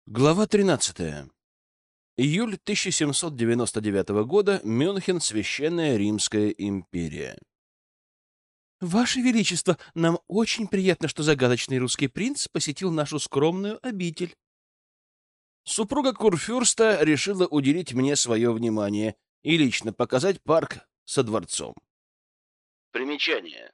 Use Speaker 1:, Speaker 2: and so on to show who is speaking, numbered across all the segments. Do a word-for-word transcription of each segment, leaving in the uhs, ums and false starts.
Speaker 1: Глава тринадцатая. Июль тысяча семьсот девяносто девятого года. Мюнхен. Священная Римская империя.
Speaker 2: «Ваше Величество, нам очень приятно, что загадочный русский принц посетил нашу скромную обитель».
Speaker 1: Супруга Курфюрста решила уделить мне свое внимание и лично показать парк со дворцом. Примечание.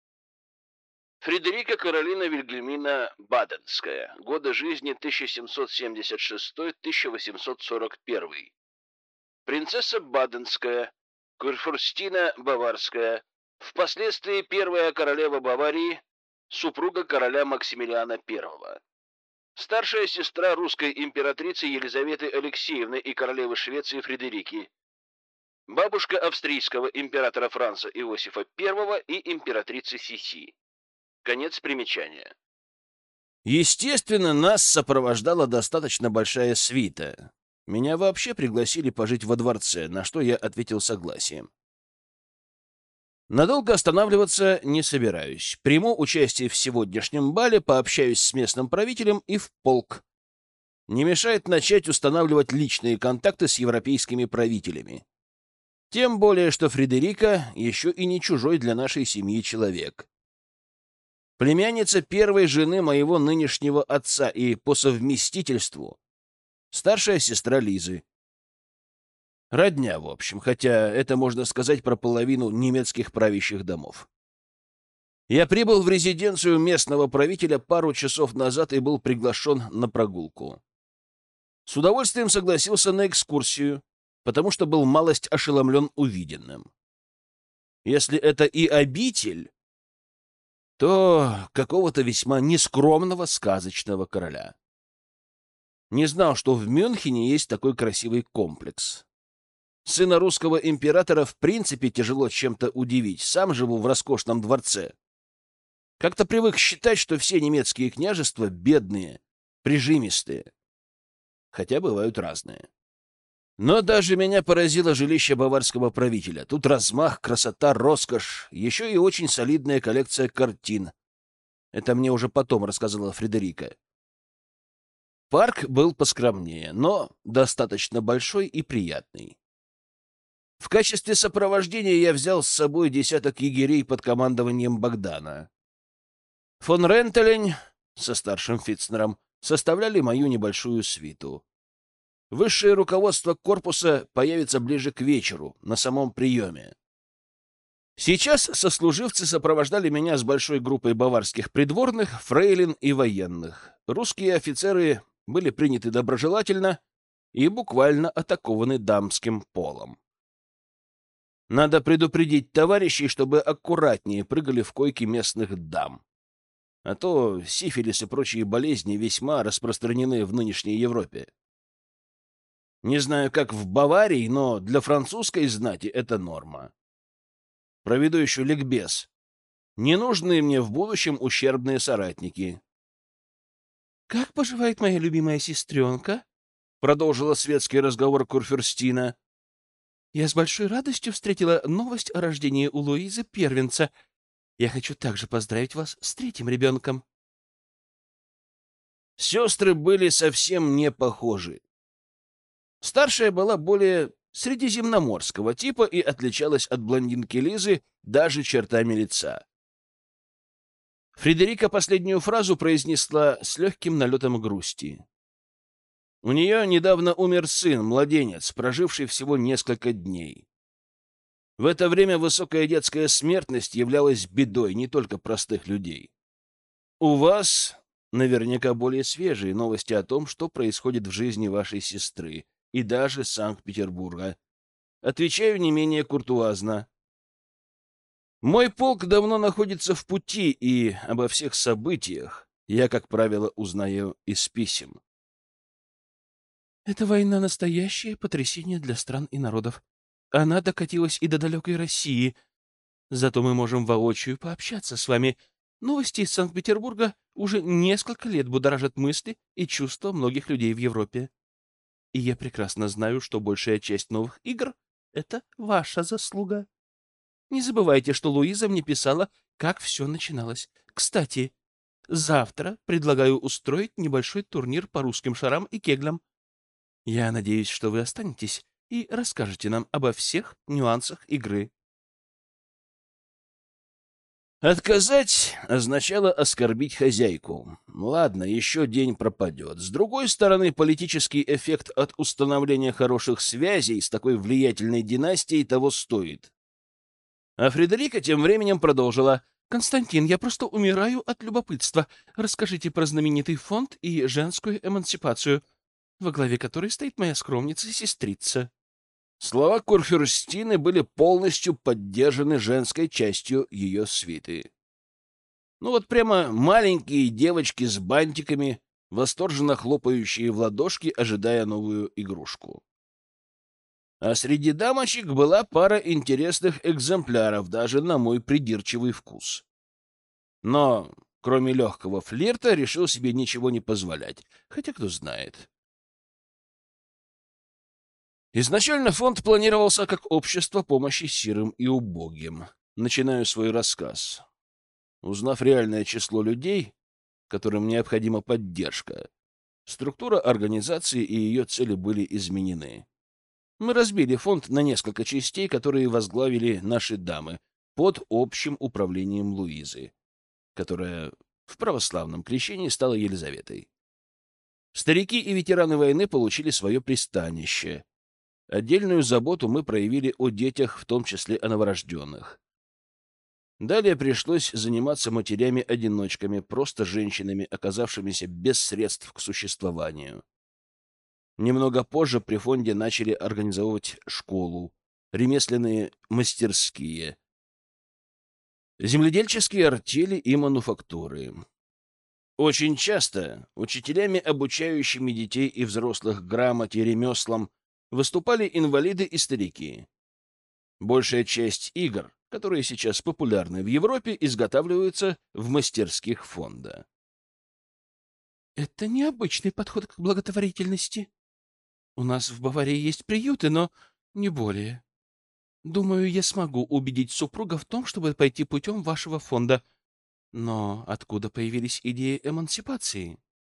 Speaker 1: Фредерика Каролина Вильгельмина Баденская. Годы жизни тысяча семьсот семьдесят шестой — тысяча восемьсот сорок первый. Принцесса Баденская, Курфюрстина Баварская, впоследствии первая королева Баварии, супруга короля Максимилиана Первого. Старшая сестра русской императрицы Елизаветы Алексеевны и королевы Швеции Фредерики. Бабушка австрийского императора Франца Иосифа Первого и императрицы Сиси. Конец примечания. Естественно, нас сопровождала достаточно большая свита. Меня вообще пригласили пожить во дворце, на что я ответил согласием. Надолго останавливаться не собираюсь. Приму участие в сегодняшнем бале, пообщаюсь с местным правителем и в полк. Не мешает начать устанавливать личные контакты с европейскими правителями. Тем более, что Фредерика еще и не чужой для нашей семьи человек. Племянница первой жены моего нынешнего отца и по совместительству старшая сестра Лизы. Родня, в общем, хотя это можно сказать про половину немецких правящих домов. Я прибыл в резиденцию местного правителя пару часов назад и был приглашен на прогулку. С удовольствием согласился на экскурсию, потому что был малость ошеломлен увиденным. Если это и обитель, то какого-то весьма нескромного сказочного короля. Не знал, что в Мюнхене есть такой красивый комплекс. Сына русского императора в принципе тяжело чем-то удивить. Сам живу в роскошном дворце. Как-то привык считать, что все немецкие княжества бедные, прижимистые. Хотя бывают разные. Но даже меня поразило жилище баварского правителя. Тут размах, красота, роскошь, еще и очень солидная коллекция картин. Это мне уже потом рассказала Фредерика. Парк был поскромнее, но достаточно большой и приятный. В качестве сопровождения я взял с собой десяток егерей под командованием Богдана. Фон Рентелень со старшим Фицнером составляли мою небольшую свиту. Высшее руководство корпуса появится ближе к вечеру, на самом приеме. Сейчас сослуживцы сопровождали меня с большой группой баварских придворных, фрейлин и военных. Русские офицеры были приняты доброжелательно и буквально атакованы дамским полом. Надо предупредить товарищей, чтобы аккуратнее прыгали в койки местных дам. А то сифилис и прочие болезни весьма распространены в нынешней Европе. Не знаю, как в Баварии, но для французской знати это норма. Проведу еще ликбез. Ненужные мне в будущем ущербные соратники.
Speaker 2: «Как поживает моя любимая сестренка?»
Speaker 1: — продолжила светский разговор Курфюрстина.
Speaker 2: «Я с большой радостью встретила новость о рождении у Луизы первенца. Я хочу также поздравить вас с третьим ребенком».
Speaker 1: Сестры были совсем не похожи. Старшая была более средиземноморского типа и отличалась от блондинки Лизы даже чертами лица. Фредерика последнюю фразу произнесла с легким налетом грусти. У нее недавно умер сын, младенец, проживший всего несколько дней. В это время высокая детская смертность являлась бедой не только простых людей. У вас наверняка более свежие новости о том, что происходит в жизни вашей сестры, и даже Санкт-Петербурга. Отвечаю не менее куртуазно. Мой полк давно находится в пути, и обо всех событиях я, как правило, узнаю из писем.
Speaker 2: «Эта война — настоящее потрясение для стран и народов. Она докатилась и до далекой России. Зато мы можем воочию пообщаться с вами. Новости из Санкт-Петербурга уже несколько лет будоражат мысли и чувства многих людей в Европе. И я прекрасно знаю, что большая часть новых игр — это ваша заслуга. Не забывайте, что Луиза мне писала, как все начиналось. Кстати, Завтра предлагаю устроить небольшой турнир по русским шарам и кеглям. Я надеюсь, что вы останетесь и расскажете нам обо всех нюансах игры.
Speaker 1: Отказать означало оскорбить хозяйку. Ладно, еще день пропадет. С другой стороны, политический эффект от установления хороших связей с такой влиятельной династией того стоит. А Фредерика тем временем продолжила.
Speaker 2: Константин, я просто умираю от любопытства. Расскажите про знаменитый фонд и женскую эмансипацию, во главе которой стоит моя скромница-сестрица.
Speaker 1: Слова Курфюрстины были полностью поддержаны женской частью ее свиты. Ну вот прямо маленькие девочки с бантиками, восторженно хлопающие в ладошки, ожидая новую игрушку. А среди дамочек была пара интересных экземпляров, даже на мой придирчивый вкус. Но, кроме легкого флирта, решил себе ничего не позволять, хотя кто знает. Изначально фонд планировался как общество помощи сирым и убогим. Начинаю свой рассказ. Узнав реальное число людей, которым необходима поддержка, структура организации и ее цели были изменены. Мы разбили фонд на несколько частей, которые возглавили наши дамы под общим управлением Луизы, которая в православном крещении стала Елизаветой. Старики и ветераны войны получили свое пристанище. Отдельную заботу мы проявили о детях, в том числе о новорожденных. Далее пришлось заниматься матерями-одиночками, просто женщинами, оказавшимися без средств к существованию. Немного позже при фонде начали организовывать школу, ремесленные мастерские, земледельческие артели и мануфактуры. Очень часто учителями, обучающими детей и взрослых грамоте, ремеслам, выступали инвалиды и старики. Большая часть игр, которые сейчас популярны в Европе, изготавливаются в мастерских фонда.
Speaker 2: Это необычный подход к благотворительности. У нас в Баварии есть приюты, но не более. Думаю, я смогу убедить супруга в том, чтобы пойти путем вашего фонда. Но откуда появились идеи эмансипации?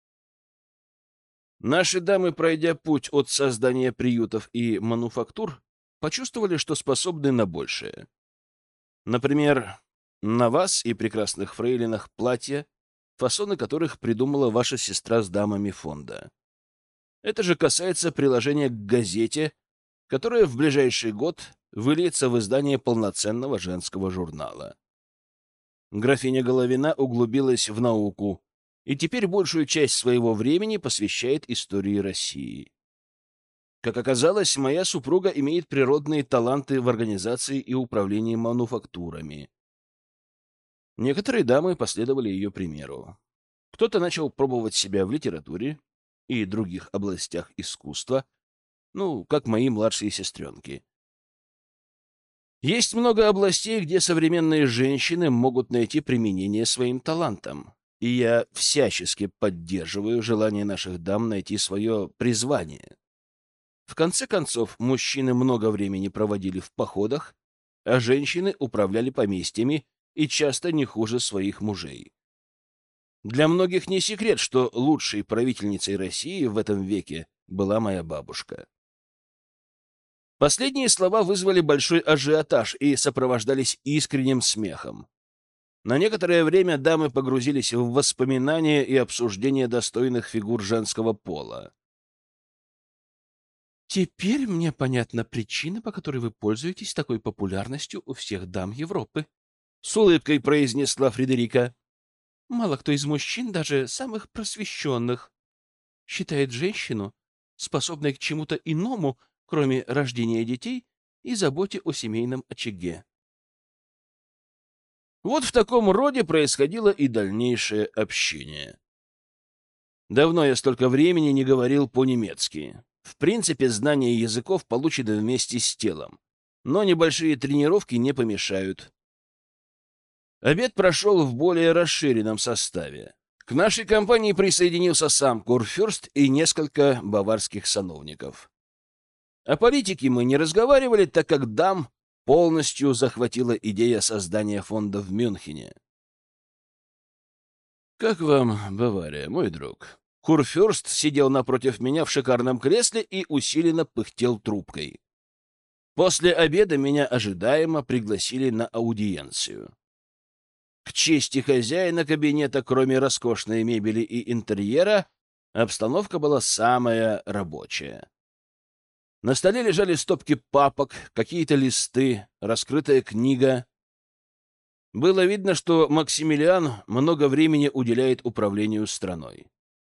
Speaker 1: Наши дамы, пройдя путь от создания приютов и мануфактур, почувствовали, что способны на большее. Например, на вас и прекрасных фрейлинах платья, фасоны которых придумала ваша сестра с дамами фонда. Это же касается приложения к газете, которое в ближайший год выльется в издание полноценного женского журнала. Графиня Головина углубилась в науку и теперь большую часть своего времени посвящает истории России. Как оказалось, моя супруга имеет природные таланты в организации и управлении мануфактурами. Некоторые дамы последовали ее примеру. Кто-то начал пробовать себя в литературе и других областях искусства, ну, как мои младшие сестренки. Есть много областей, где современные женщины могут найти применение своим талантам, и я всячески поддерживаю желание наших дам найти свое призвание. В конце концов, мужчины много времени проводили в походах, а женщины управляли поместьями и часто не хуже своих мужей. Для многих не секрет, что лучшей правительницей России в этом веке была моя бабушка. Последние слова вызвали большой ажиотаж и сопровождались искренним смехом. На некоторое время дамы погрузились в воспоминания и обсуждение достойных фигур женского пола.
Speaker 2: Теперь мне понятна причина, по которой вы пользуетесь такой популярностью у всех дам Европы.
Speaker 1: С улыбкой произнесла Фредерика.
Speaker 2: Мало кто из мужчин, даже самых просвещенных, считает женщину способной к чему-то иному, кроме рождения детей и заботе о семейном очаге.
Speaker 1: Вот в таком роде происходило и дальнейшее общение. Давно я столько времени не говорил по-немецки. В принципе, знание языков получено вместе с телом, но небольшие тренировки не помешают. Обед прошел в более расширенном составе. К нашей компании присоединился сам Курфюрст и несколько баварских сановников. О политике мы не разговаривали, так как дам полностью захватила идея создания фонда в Мюнхене. «Как вам Бавария, мой друг?» Курфюрст сидел напротив меня в шикарном кресле и усиленно пыхтел трубкой. После обеда меня ожидаемо пригласили на аудиенцию. К чести хозяина кабинета, кроме роскошной мебели и интерьера, обстановка была самая рабочая. На столе лежали стопки папок, какие-то листы, раскрытая книга. Было видно, что Максимилиан много времени уделяет управлению страной.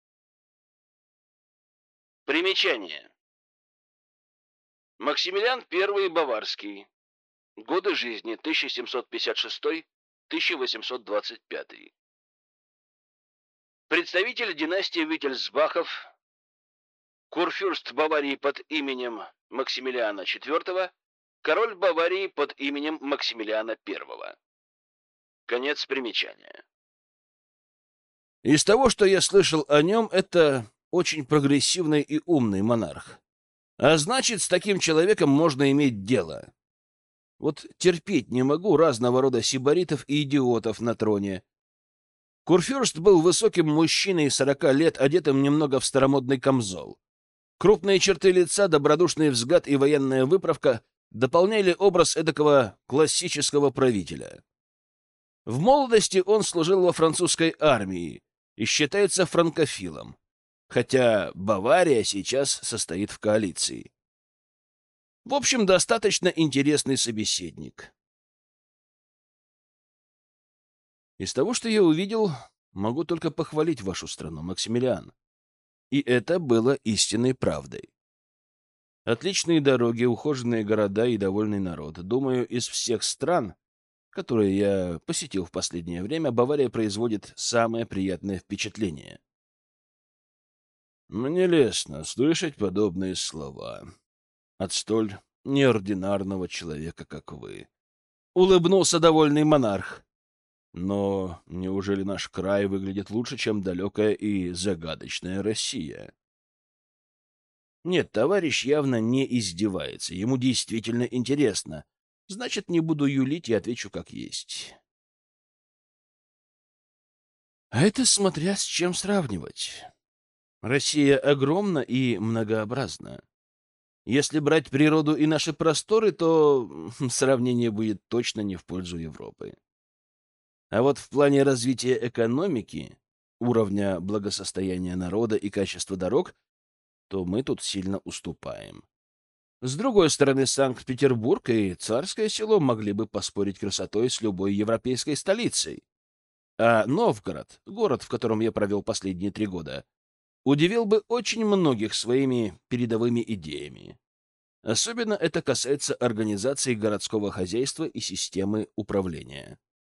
Speaker 1: Примечание. Максимилиан I Баварский. Годы жизни тысяча семьсот пятьдесят шестой — тысяча восемьсот двадцать пятый. Представитель династии Виттельсбахов, курфюрст Баварии под именем Максимилиана четвёртого, король Баварии под именем Максимилиана первого. Конец примечания. Из того, что я слышал о нем, это очень прогрессивный и умный монарх. А значит, с таким человеком можно иметь дело. Вот терпеть не могу разного рода сибаритов и идиотов на троне. Курфюрст был высоким мужчиной сорока лет, одетым немного в старомодный камзол. Крупные черты лица, добродушный взгляд и военная выправка дополняли образ эдакого классического правителя. В молодости он служил во французской армии и считается франкофилом, хотя Бавария сейчас состоит в коалиции. В общем, достаточно интересный собеседник. Из того, что я увидел, могу только похвалить вашу страну, Максимилиан. И это было истинной правдой. Отличные дороги, ухоженные города и довольный народ. Думаю, из всех стран, которые я посетил в последнее время, Бавария производит самое приятное впечатление. Мне лестно слышать подобные слова от столь неординарного человека, как вы. Улыбнулся довольный монарх. Но неужели наш край выглядит лучше, чем далекая и загадочная Россия? Нет, товарищ явно не издевается. Ему действительно интересно. Значит, не буду юлить и отвечу как есть. А это смотря с чем сравнивать. Россия огромна и многообразна. Если брать природу и наши просторы, то сравнение будет точно не в пользу Европы. А вот в плане развития экономики, уровня благосостояния народа и качества дорог, то мы тут сильно уступаем. С другой стороны, Санкт-Петербург и Царское Село могли бы поспорить красотой с любой европейской столицей. А Новгород, город, в котором я провел последние три года, удивил бы очень многих своими передовыми идеями. Особенно это касается организации городского хозяйства и системы управления.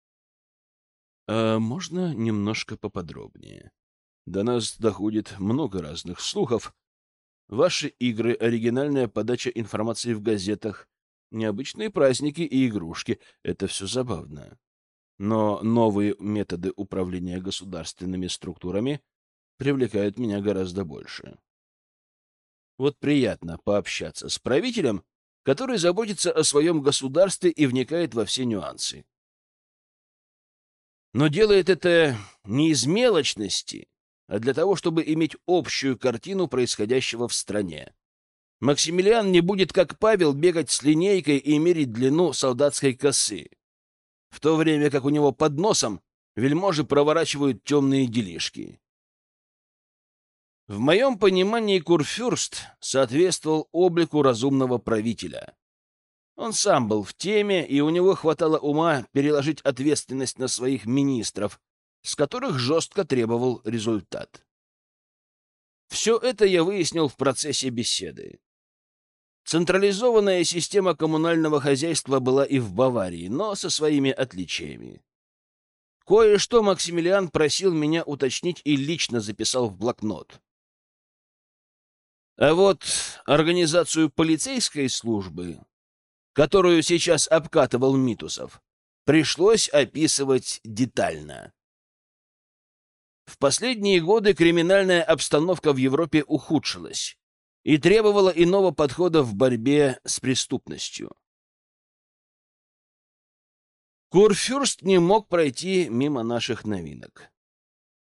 Speaker 1: А можно немножко поподробнее? До нас доходит много разных слухов. Ваши игры, оригинальная подача информации в газетах, необычные праздники и игрушки — это все забавно. Но новые методы управления государственными структурами привлекают меня гораздо больше. Вот приятно пообщаться с правителем, который заботится о своем государстве и вникает во все нюансы. Но делает это не из мелочности, а для того, чтобы иметь общую картину происходящего в стране. Максимилиан не будет, как Павел, бегать с линейкой и мерить длину солдатской косы, в то время как у него под носом вельможи проворачивают темные делишки. В моем понимании Курфюрст соответствовал облику разумного правителя. Он сам был в теме, и у него хватало ума переложить ответственность на своих министров, с которых жестко требовал результат. Все это я выяснил в процессе беседы. Централизованная система коммунального хозяйства была и в Баварии, но со своими отличиями. Кое-что Максимилиан просил меня уточнить и лично записал в блокнот. А вот организацию полицейской службы, которую сейчас обкатывал Митусов, пришлось описывать детально. В последние годы криминальная обстановка в Европе ухудшилась и требовала иного подхода в борьбе с преступностью. Курфюрст не мог пройти мимо наших новинок.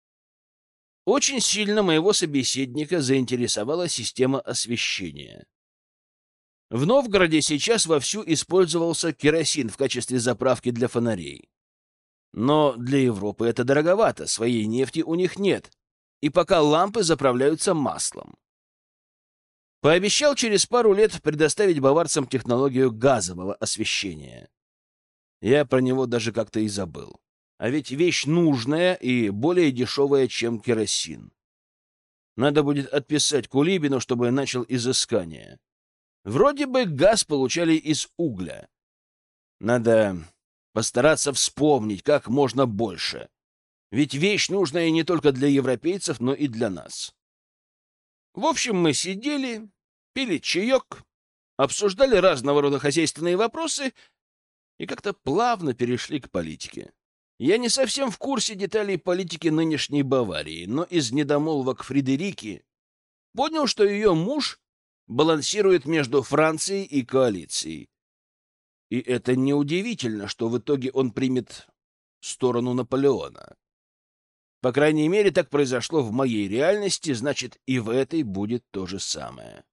Speaker 1: Очень сильно моего собеседника заинтересовала система освещения. В Новгороде сейчас вовсю использовался керосин в качестве заправки для фонарей. Но для Европы это дороговато, своей нефти у них нет, и пока лампы заправляются маслом. Пообещал через пару лет предоставить баварцам технологию газового освещения. Я про него даже как-то и забыл. А ведь вещь нужная и более дешевая, чем керосин. Надо будет отписать Кулибину, чтобы начал изыскание. Вроде бы газ получали из угля. Надо постараться вспомнить как можно больше. Ведь вещь нужная не только для европейцев, но и для нас. В общем, мы сидели, пили чаек, обсуждали разного рода хозяйственные вопросы и как-то плавно перешли к политике. Я не совсем в курсе деталей политики нынешней Баварии, но из недомолвок Фредерики понял, что ее муж балансирует между Францией и коалицией. И это неудивительно, что в итоге он примет сторону Наполеона. По крайней мере, так произошло в моей реальности, значит, и в этой будет то же самое.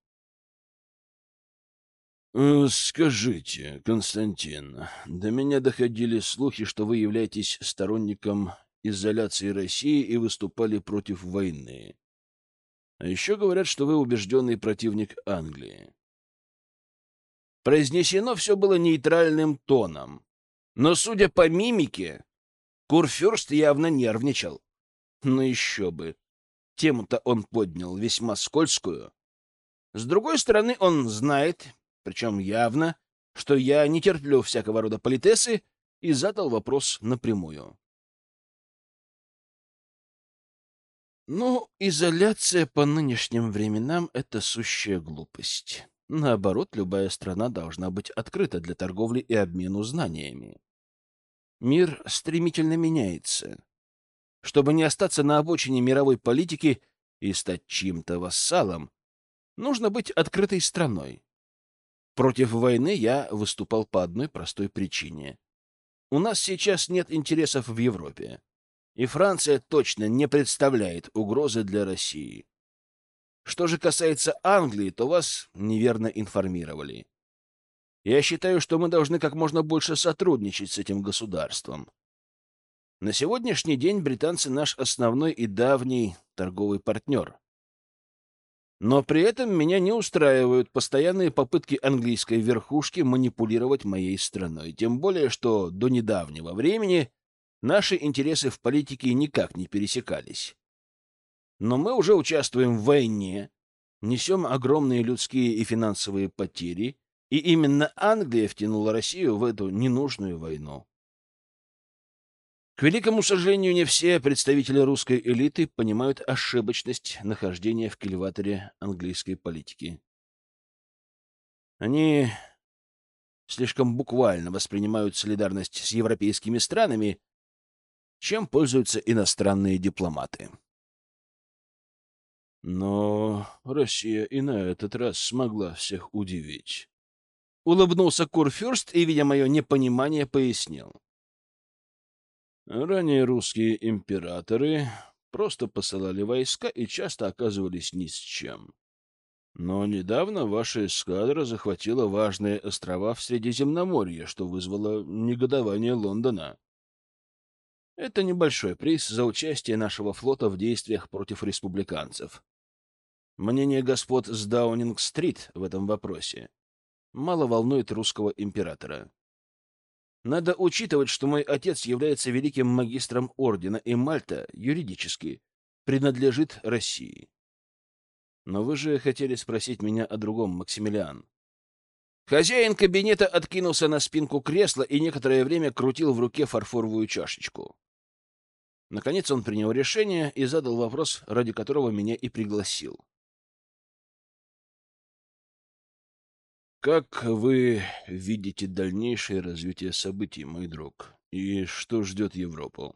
Speaker 1: Э, «Скажите, Константин, до меня доходили слухи, что вы являетесь сторонником изоляции России и выступали против войны. А еще говорят, что вы убежденный противник Англии». Произнесено все было нейтральным тоном, но, судя по мимике, Курфюрст явно нервничал. Ну еще бы. Тему-то он поднял весьма скользкую. С другой стороны, он знает, причем явно, что я не терплю всякого рода политесы, и задал вопрос напрямую. Ну, изоляция по нынешним временам — это сущая глупость. Наоборот, любая страна должна быть открыта для торговли и обмену знаниями. Мир стремительно меняется. Чтобы не остаться на обочине мировой политики и стать чьим-то вассалом, нужно быть открытой страной. Против войны я выступал по одной простой причине. У нас сейчас нет интересов в Европе, и Франция точно не представляет угрозы для России. Что же касается Англии, то вас неверно информировали. Я считаю, что мы должны как можно больше сотрудничать с этим государством. На сегодняшний день британцы наш основной и давний торговый партнер. Но при этом меня не устраивают постоянные попытки английской верхушки манипулировать моей страной. Тем более, что до недавнего времени наши интересы в политике никак не пересекались. Но мы уже участвуем в войне, несем огромные людские и финансовые потери, и именно Англия втянула Россию в эту ненужную войну. К великому сожалению, не все представители русской элиты понимают ошибочность нахождения в кильваторе английской политики. Они слишком буквально воспринимают солидарность с европейскими странами, чем пользуются иностранные дипломаты. Но Россия и на этот раз смогла всех удивить. Улыбнулся Курфюрст и, видя мое непонимание, пояснил. Ранее русские императоры просто посылали войска и часто оказывались ни с чем. Но недавно ваша эскадра захватила важные острова в Средиземноморье, что вызвало негодование Лондона. Это небольшой приз за участие нашего флота в действиях против республиканцев. Мнение господ с Даунинг-стрит в этом вопросе мало волнует русского императора. Надо учитывать, что мой отец является великим магистром ордена, и Мальта юридически принадлежит России. Но вы же хотели спросить меня о другом, Максимилиан. Хозяин кабинета откинулся на спинку кресла и некоторое время крутил в руке фарфоровую чашечку. Наконец он принял решение и задал вопрос, ради которого меня и пригласил. Как вы видите дальнейшее развитие событий, мой друг? И что ждет Европу?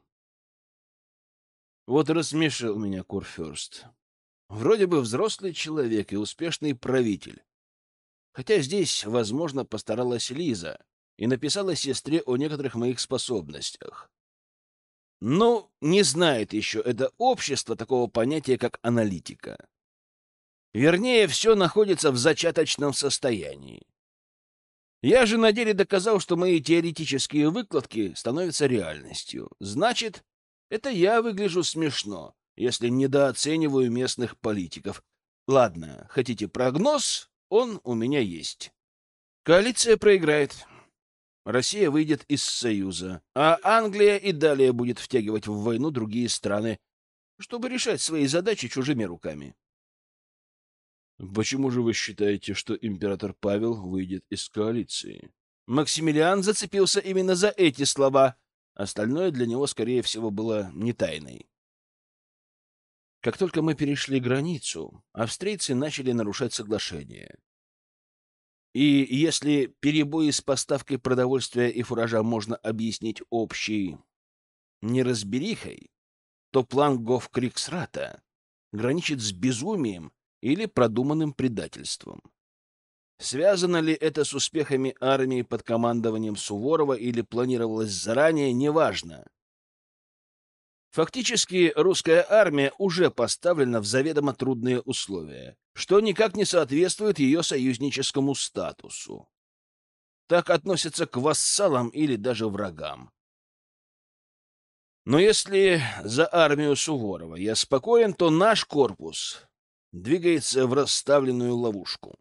Speaker 1: Вот рассмешил меня Курфюрст. Вроде бы взрослый человек и успешный правитель. Хотя здесь, возможно, постаралась Лиза и написала сестре о некоторых моих способностях. Ну, не знает еще это общество такого понятия, как аналитика. Вернее, все находится в зачаточном состоянии. Я же на деле доказал, что мои теоретические выкладки становятся реальностью. Значит, это я выгляжу смешно, если недооцениваю местных политиков. Ладно, хотите прогноз? Он у меня есть. Коалиция проиграет. Россия выйдет из Союза, а Англия и далее будет втягивать в войну другие страны, чтобы решать свои задачи чужими руками. Почему же вы считаете, что император Павел выйдет из коалиции? Максимилиан зацепился именно за эти слова. Остальное для него, скорее всего, было не тайной. Как только мы перешли границу, австрийцы начали нарушать соглашение. И если перебои с поставкой продовольствия и фуража можно объяснить общей неразберихой, то план Гофкриксрата граничит с безумием или продуманным предательством. Связано ли это с успехами армии под командованием Суворова или планировалось заранее, неважно. Фактически русская армия уже поставлена в заведомо трудные условия, что никак не соответствует ее союзническому статусу. Так относятся к вассалам или даже врагам. Но если за армию Суворова я спокоен, то наш корпус двигается в расставленную ловушку.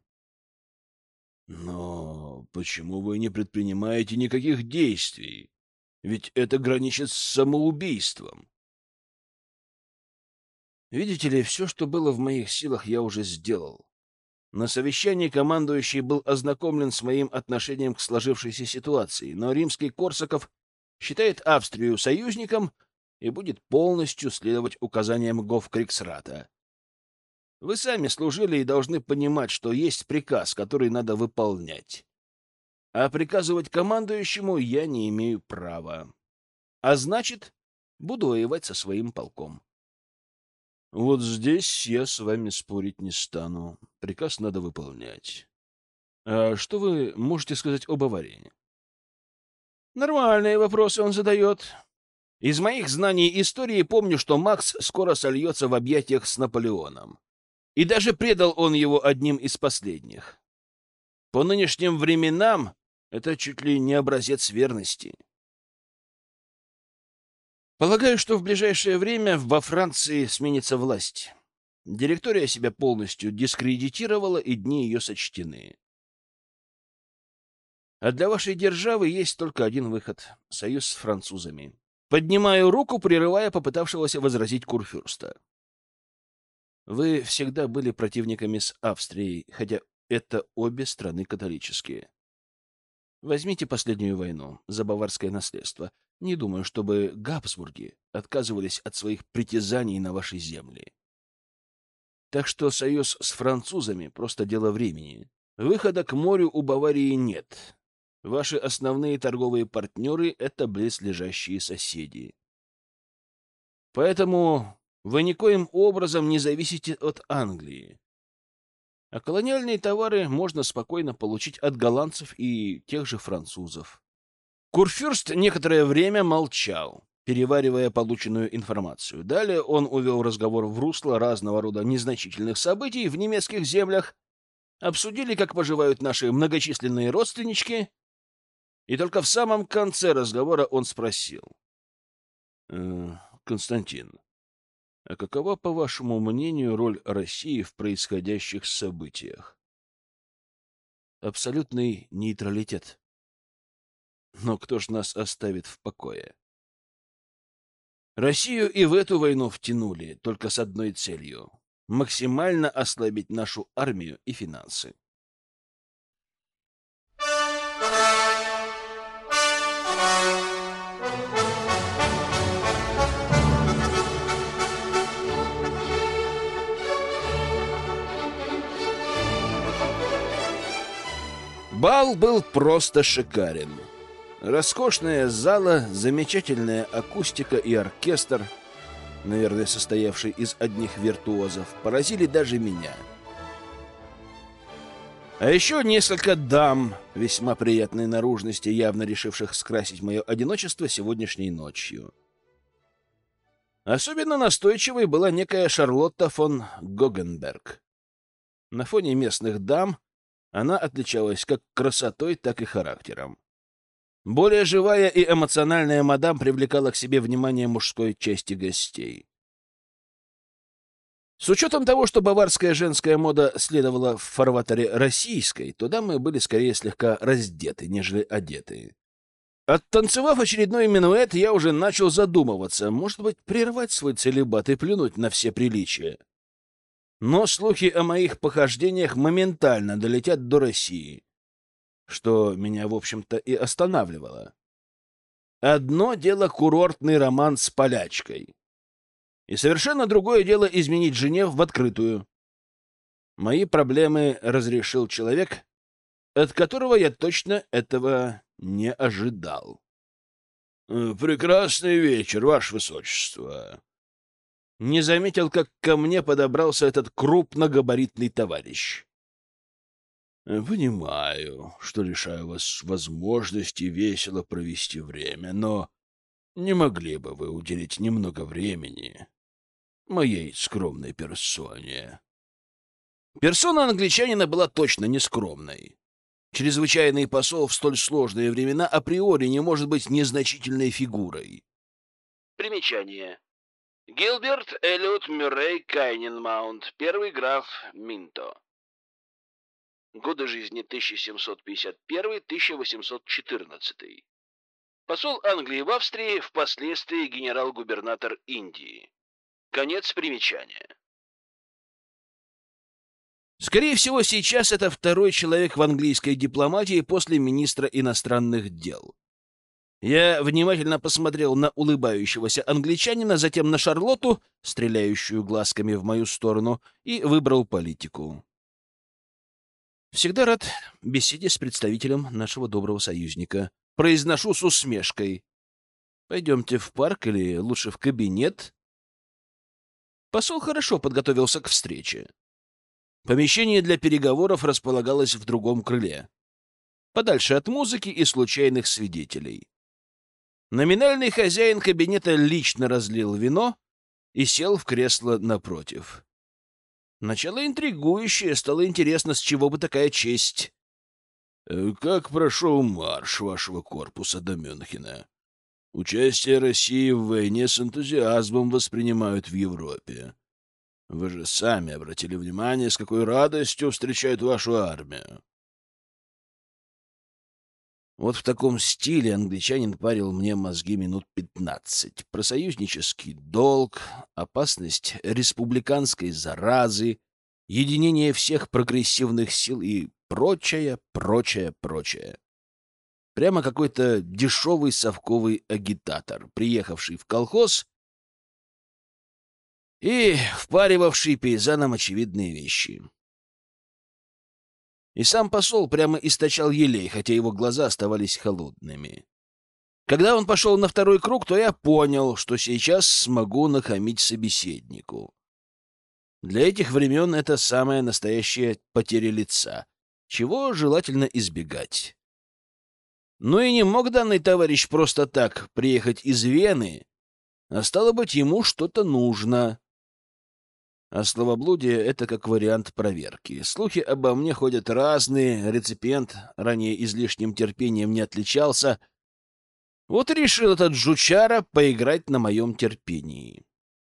Speaker 1: Но почему вы не предпринимаете никаких действий? Ведь это граничит с самоубийством. Видите ли, все, что было в моих силах, я уже сделал. На совещании командующий был ознакомлен с моим отношением к сложившейся ситуации, но римский Корсаков считает Австрию союзником и будет полностью следовать указаниям Гофкриксрата. Вы сами служили и должны понимать, что есть приказ, который надо выполнять. А приказывать командующему я не имею права. А значит, буду воевать со своим полком. Вот здесь я с вами спорить не стану. Приказ надо выполнять. А что вы можете сказать об аварии? Нормальные вопросы он задает. Из моих знаний истории помню, что Макс скоро сольется в объятиях с Наполеоном. И даже предал он его одним из последних. По нынешним временам это чуть ли не образец верности. Полагаю, что в ближайшее время во Франции сменится власть. Директория себя полностью дискредитировала, и дни ее сочтены. А для вашей державы есть только один выход — союз с французами. Поднимаю руку, прерывая попытавшегося возразить курфюрста. Вы всегда были противниками с Австрией, хотя это обе страны католические. Возьмите последнюю войну за баварское наследство. Не думаю, чтобы Габсбурги отказывались от своих притязаний на ваши земли. Так что союз с французами — просто дело времени. Выхода к морю у Баварии нет. Ваши основные торговые партнеры — это близлежащие соседи. Поэтому вы никоим образом не зависите от Англии. А колониальные товары можно спокойно получить от голландцев и тех же французов. Курфюрст некоторое время молчал, переваривая полученную информацию. Далее он увел разговор в русло разного рода незначительных событий в немецких землях, обсудили, как поживают наши многочисленные родственнички, и только в самом конце разговора он спросил. «Э, Константин, а какова, по вашему мнению, роль России в происходящих событиях? Абсолютный нейтралитет. Но кто ж нас оставит в покое? Россию и в эту войну втянули только с одной целью — максимально ослабить нашу армию и финансы. Бал был просто шикарен. Роскошная зала, замечательная акустика и оркестр, наверное, состоявший из одних виртуозов, поразили даже меня. А еще несколько дам весьма приятной наружности, явно решивших скрасить мое одиночество сегодняшней ночью. Особенно настойчивой была некая Шарлотта фон Гогенберг. На фоне местных дам она отличалась как красотой, так и характером. Более живая и эмоциональная мадам привлекала к себе внимание мужской части гостей. С учетом того, что баварская женская мода следовала в фарватере российской, то дамы были скорее слегка раздеты, нежели одеты. Оттанцевав очередной минуэт, я уже начал задумываться, может быть, прервать свой целибат и плюнуть на все приличия. Но слухи о моих похождениях моментально долетят до России, что меня, в общем-то, и останавливало. Одно дело курортный роман с полячкой, и совершенно другое дело изменить жене в открытую. Мои проблемы разрешил человек, от которого я точно этого не ожидал. — Прекрасный вечер, Ваше Высочество. Не заметил, как ко мне подобрался этот крупногабаритный товарищ. — Понимаю, что лишаю вас возможности весело провести время, но не могли бы вы уделить немного времени моей скромной персоне? Персона англичанина была точно не скромной. Чрезвычайный посол в столь сложные времена априори не может быть незначительной фигурой. Примечание. Гилберт Эллиот Мюррей Кайненмаунт, первый граф Минто. Годы жизни тысяча семьсот пятьдесят первый — тысяча восемьсот четырнадцатый. Посол Англии в Австрии, впоследствии генерал-губернатор Индии. Конец примечания. Скорее всего, сейчас это второй человек в английской дипломатии после министра иностранных дел. Я внимательно посмотрел на улыбающегося англичанина, затем на Шарлотту, стреляющую глазками в мою сторону, и выбрал политику. Всегда рад беседе с представителем нашего доброго союзника. Произношу с усмешкой. Пойдемте в парк или лучше в кабинет. Посол хорошо подготовился к встрече. Помещение для переговоров располагалось в другом крыле, подальше от музыки и случайных свидетелей. Номинальный хозяин кабинета лично разлил вино и сел в кресло напротив. Начало интригующее, стало интересно, с чего бы такая честь. — Как прошел марш вашего корпуса до Мюнхена? Участие России в войне с энтузиазмом воспринимают в Европе. Вы же сами обратили внимание, с какой радостью встречают вашу армию. Вот в таком стиле англичанин парил мне мозги минут пятнадцать. Про союзнический долг, опасность республиканской заразы, единение всех прогрессивных сил и прочее, прочее, прочее. Прямо какой-то дешевый совковый агитатор, приехавший в колхоз и впаривавший пейзанам очевидные вещи. И сам посол прямо источал елей, хотя его глаза оставались холодными. Когда он пошел на второй круг, то я понял, что сейчас смогу нахамить собеседнику. Для этих времен это самая настоящая потеря лица, чего желательно избегать. Но и не мог данный товарищ просто так приехать из Вены, а стало быть, ему что-то нужно. А словоблудие — это как вариант проверки. Слухи обо мне ходят разные, реципиент ранее излишним терпением не отличался. Вот и решил этот жучара поиграть на моем терпении.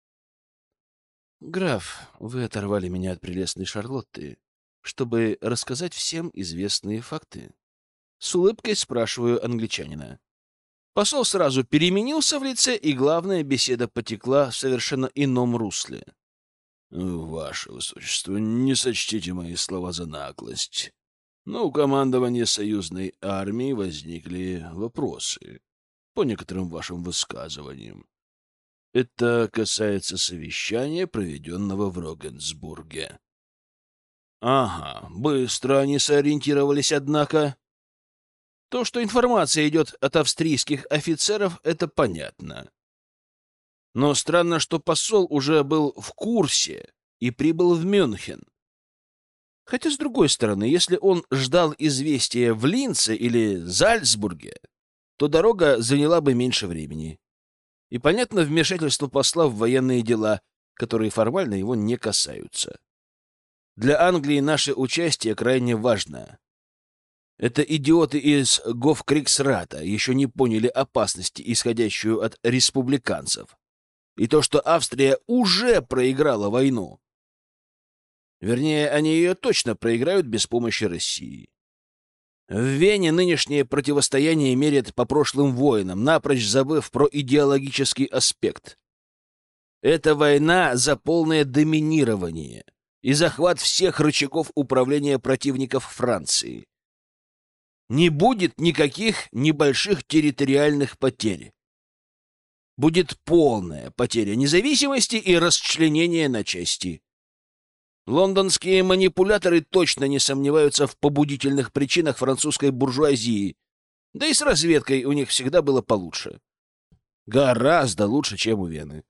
Speaker 1: «Граф, вы оторвали меня от прелестной Шарлотты, чтобы рассказать всем известные факты». С улыбкой спрашиваю англичанина. Посол сразу переменился в лице, и главная беседа потекла в совершенно ином русле. «Ваше Высочество, не сочтите мои слова за наглость, но у командования союзной армии возникли вопросы по некоторым вашим высказываниям. Это касается совещания, проведенного в Рогенсбурге». «Ага, быстро они сориентировались, однако. То, что информация идет от австрийских офицеров, это понятно. Но странно, что посол уже был в курсе и прибыл в Мюнхен. Хотя, с другой стороны, если он ждал известия в Линце или Зальцбурге, то дорога заняла бы меньше времени. И, понятно, вмешательство посла в военные дела, которые формально его не касаются. Для Англии наше участие крайне важно. Это идиоты из Гофкриксрата еще не поняли опасности, исходящую от республиканцев. И то, что Австрия уже проиграла войну. Вернее, они ее точно проиграют без помощи России. В Вене нынешнее противостояние мерят по прошлым войнам, напрочь забыв про идеологический аспект. Это война за полное доминирование и захват всех рычагов управления противников Франции. Не будет никаких небольших территориальных потерь. Будет полная потеря независимости и расчленение на части. Лондонские манипуляторы точно не сомневаются в побудительных причинах французской буржуазии, да и с разведкой у них всегда было получше. Гораздо лучше, чем у Вены.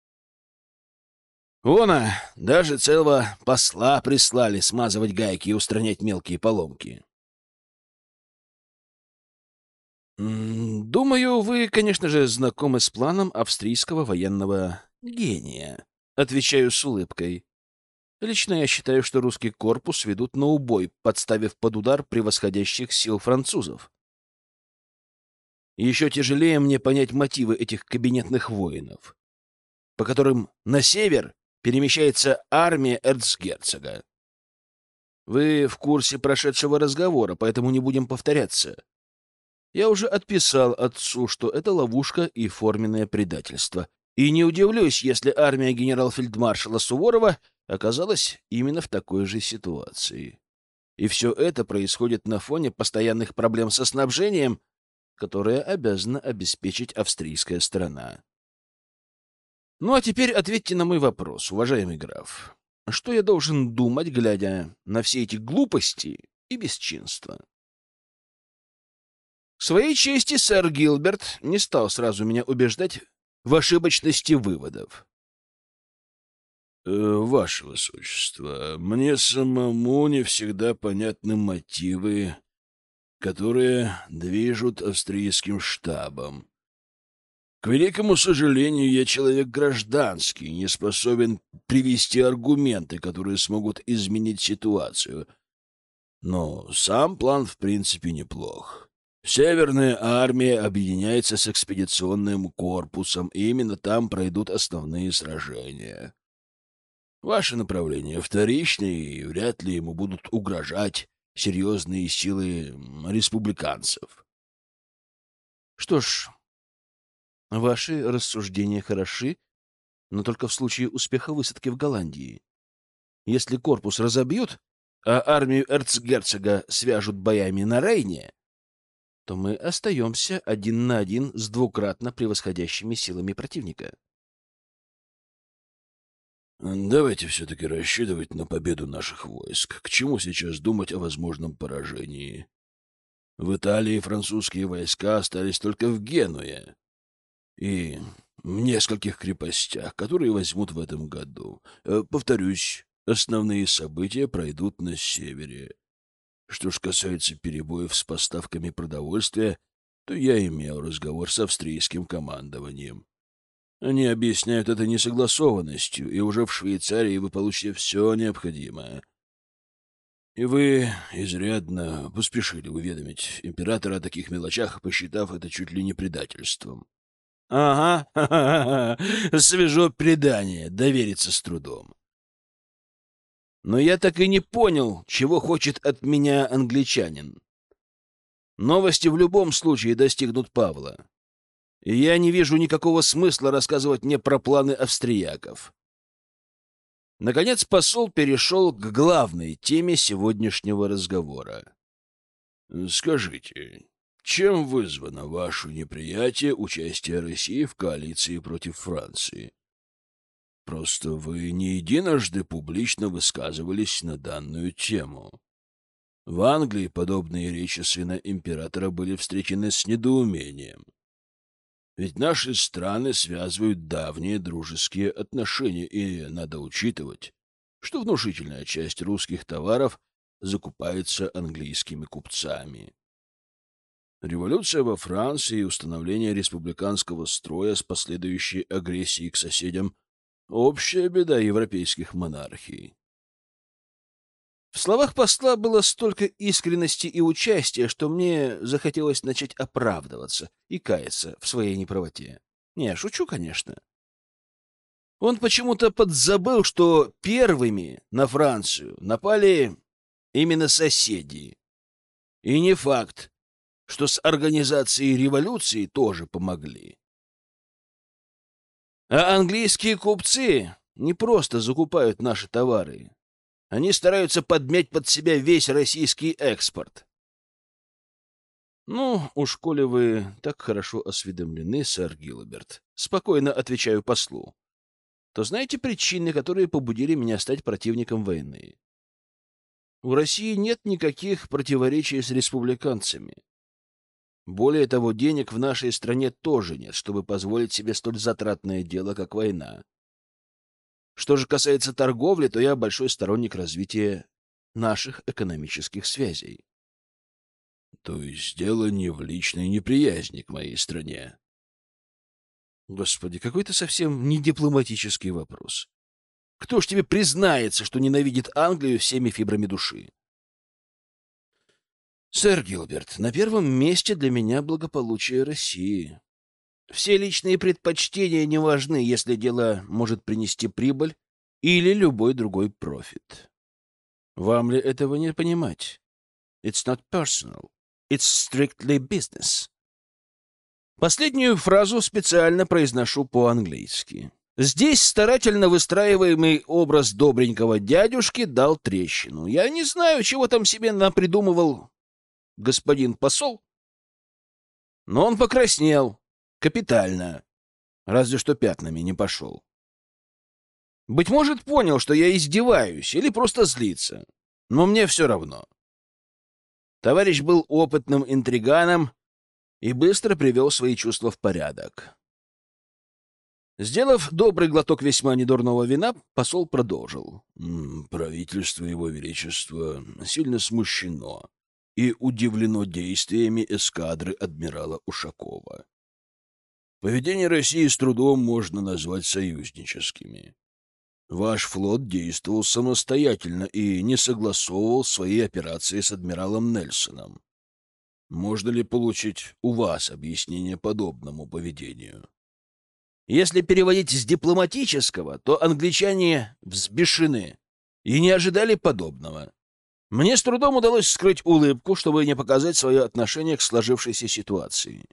Speaker 1: Вон, даже целого посла прислали смазывать гайки и устранять мелкие поломки. «Думаю, вы, конечно же, знакомы с планом австрийского военного гения», — отвечаю с улыбкой. «Лично я считаю, что русский корпус ведут на убой, подставив под удар превосходящих сил французов. Еще тяжелее мне понять мотивы этих кабинетных воинов, по которым на север перемещается армия эрцгерцога. Вы в курсе прошедшего разговора, поэтому не будем повторяться. Я уже отписал отцу, что это ловушка и форменное предательство. И не удивлюсь, если армия генерал-фельдмаршала Суворова оказалась именно в такой же ситуации. И все это происходит на фоне постоянных проблем со снабжением, которое обязана обеспечить австрийская сторона. Ну а теперь ответьте на мой вопрос, уважаемый граф. Что я должен думать, глядя на все эти глупости и бесчинства? К своей чести, сэр Гилберт не стал сразу меня убеждать в ошибочности выводов.
Speaker 3: Э, «Ваше Высочество, мне самому не всегда понятны мотивы, которые движут австрийским штабом. К великому сожалению, я человек гражданский, не способен привести аргументы, которые смогут изменить ситуацию. Но сам план в принципе неплох. Северная армия объединяется с экспедиционным корпусом, и именно там пройдут основные сражения. Ваше направление вторичное, и вряд ли ему будут угрожать серьезные силы республиканцев.
Speaker 1: Что ж, ваши рассуждения хороши, но только в случае успеха высадки в Голландии. Если корпус разобьют, а армию эрцгерцога свяжут боями на Рейне, то мы остаемся один на один с двукратно превосходящими силами противника.
Speaker 3: Давайте все-таки рассчитывать на победу наших войск. К чему сейчас думать о возможном поражении? В Италии французские войска остались только в Генуе и в нескольких крепостях, которые возьмут в этом году. Повторюсь, основные события пройдут на севере. Что ж касается перебоев с поставками продовольствия, то я имел разговор с австрийским командованием. Они объясняют это несогласованностью, и уже в Швейцарии вы получите все необходимое. И вы изрядно поспешили уведомить императора о таких мелочах, посчитав это чуть ли не предательством.
Speaker 1: — Ага, ха-ха-ха, свежо предание, довериться с трудом. Но я так и не понял, чего хочет от меня англичанин. Новости в любом случае достигнут Павла. И я не вижу никакого смысла рассказывать мне про планы австрияков. Наконец посол перешел к главной теме сегодняшнего разговора.
Speaker 3: Скажите, чем вызвано ваше неприятие участия России в коалиции против Франции? Просто вы не единожды публично высказывались на данную тему. В Англии подобные речи сына императора были встречены с недоумением. Ведь наши страны связывают давние дружеские отношения, и надо учитывать, что внушительная часть русских товаров закупается английскими купцами. Революция во Франции и установление республиканского строя с последующей агрессией к соседям — общая беда европейских монархий.
Speaker 1: В словах посла было столько искренности и участия, что мне захотелось начать оправдываться и каяться в своей неправоте. Не, шучу, конечно. Он почему-то подзабыл, что первыми на Францию напали именно соседи. И не факт, что с организацией революции тоже помогли. А английские купцы не просто закупают наши товары. Они стараются подмять под себя весь российский экспорт. Ну, уж коли вы так хорошо осведомлены, сэр Гилберт, спокойно отвечаю послу, то знаете причины, которые побудили меня стать противником войны? У России нет никаких противоречий с республиканцами. Более того, денег в нашей стране тоже нет, чтобы позволить себе столь затратное дело, как война. Что же касается торговли, то я большой сторонник развития наших экономических связей.
Speaker 3: То есть дело не в личной неприязни к моей стране.
Speaker 1: Господи, какой-то совсем не дипломатический вопрос. Кто ж тебе признается, что ненавидит Англию всеми фибрами души? Сэр Гилберт, на первом месте для меня благополучие России. Все личные предпочтения не важны, если дело может принести прибыль или любой другой профит. Вам ли этого не понимать? It's not personal. It's strictly business. Последнюю фразу специально произношу по-английски. Здесь старательно выстраиваемый образ добренького дядюшки дал трещину. Я не знаю, чего там себе напридумывал господин посол, но он покраснел. Капитально. Разве что пятнами не пошел. Быть может, понял, что я издеваюсь или просто злится. Но мне все равно. Товарищ был опытным интриганом и быстро привел свои чувства в порядок. Сделав добрый глоток весьма недурного вина, посол продолжил.
Speaker 3: «Правительство Его Величества сильно смущено и удивлено действиями эскадры адмирала Ушакова. Поведение России с трудом можно назвать союзническими. Ваш флот действовал самостоятельно и не согласовывал свои операции с адмиралом Нельсоном. Можно ли получить у вас объяснение подобному поведению?»
Speaker 1: Если переводить с дипломатического, то англичане взбешены и не ожидали подобного. Мне с трудом удалось скрыть улыбку, чтобы не показать свое отношение к сложившейся ситуации.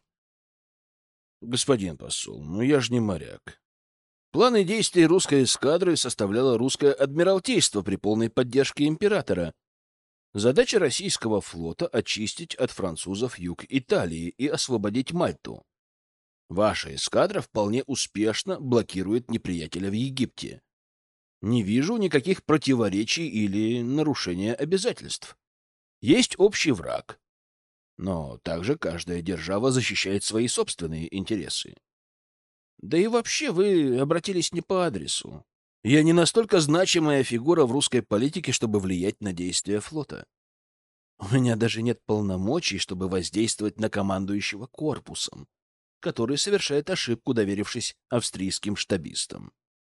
Speaker 1: Господин посол, ну я же не моряк. Планы действий русской эскадры составляло русское адмиралтейство при полной поддержке императора. Задача российского флота — очистить от французов юг Италии и освободить Мальту. Ваша эскадра вполне успешно блокирует неприятеля в Египте. Не вижу никаких противоречий или нарушения обязательств. Есть общий враг. Но также каждая держава защищает свои собственные интересы. Да и вообще вы обратились не по адресу. Я не настолько значимая фигура в русской политике, чтобы влиять на действия флота. У меня даже нет полномочий, чтобы воздействовать на командующего корпусом, который совершает ошибку, доверившись австрийским штабистам.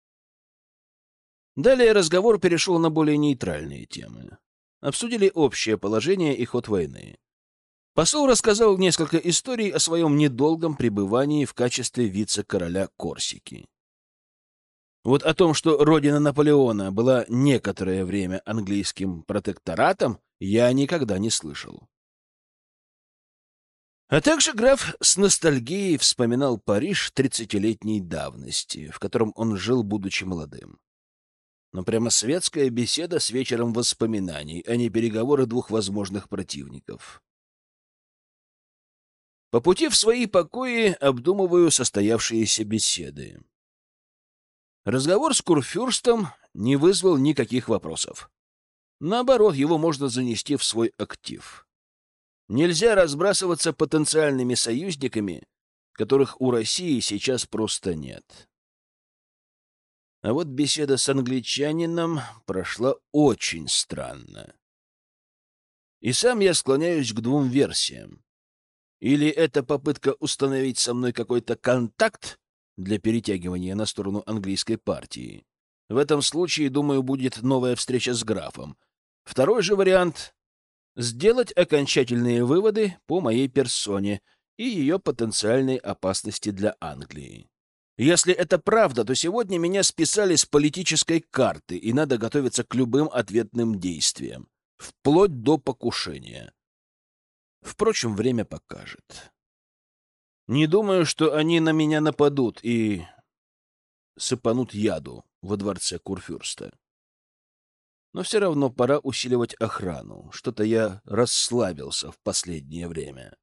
Speaker 1: Далее разговор перешел на более нейтральные темы. Обсудили общее положение и ход войны. Посол рассказал несколько историй о своем недолгом пребывании в качестве вице-короля Корсики. Вот о том, что родина Наполеона была некоторое время английским протекторатом, я никогда не слышал. А также граф с ностальгией вспоминал Париж тридцатилетней давности, в котором он жил, будучи молодым. Но прямо светская беседа с вечером воспоминаний, а не переговоры двух возможных противников. По пути в свои покои обдумываю состоявшиеся беседы. Разговор с Курфюрстом не вызвал никаких вопросов. Наоборот, его можно занести в свой актив. Нельзя разбрасываться потенциальными союзниками, которых у России сейчас просто нет. А вот беседа с англичанином прошла очень странно. И сам я склоняюсь к двум версиям. Или это попытка установить со мной какой-то контакт для перетягивания на сторону английской партии? В этом случае, думаю, будет новая встреча с графом. Второй же вариант — сделать окончательные выводы по моей персоне и ее потенциальной опасности для Англии. Если это правда, то сегодня меня списали с политической карты, и надо готовиться к любым ответным действиям, вплоть до покушения. Впрочем, время покажет. Не думаю, что они на меня нападут и сыпанут яду во дворце Курфюрста. Но все равно пора усиливать охрану. Что-то я расслабился в последнее время.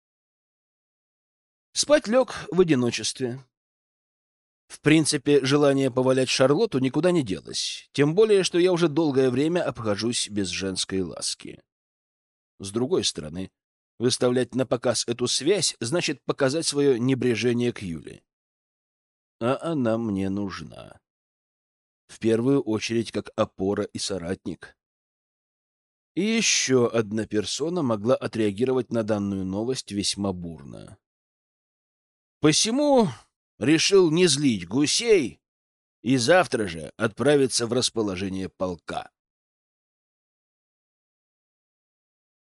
Speaker 1: Спать лег в одиночестве. В принципе, желание повалять Шарлотту никуда не делось, тем более, что я уже долгое время обхожусь без женской ласки. С другой стороны, выставлять на показ эту связь значит показать свое небрежение к Юле. А она мне нужна. В первую очередь как опора и соратник. И еще одна персона могла отреагировать на данную новость весьма бурно. Посему решил не злить гусей и завтра же отправиться в расположение полка.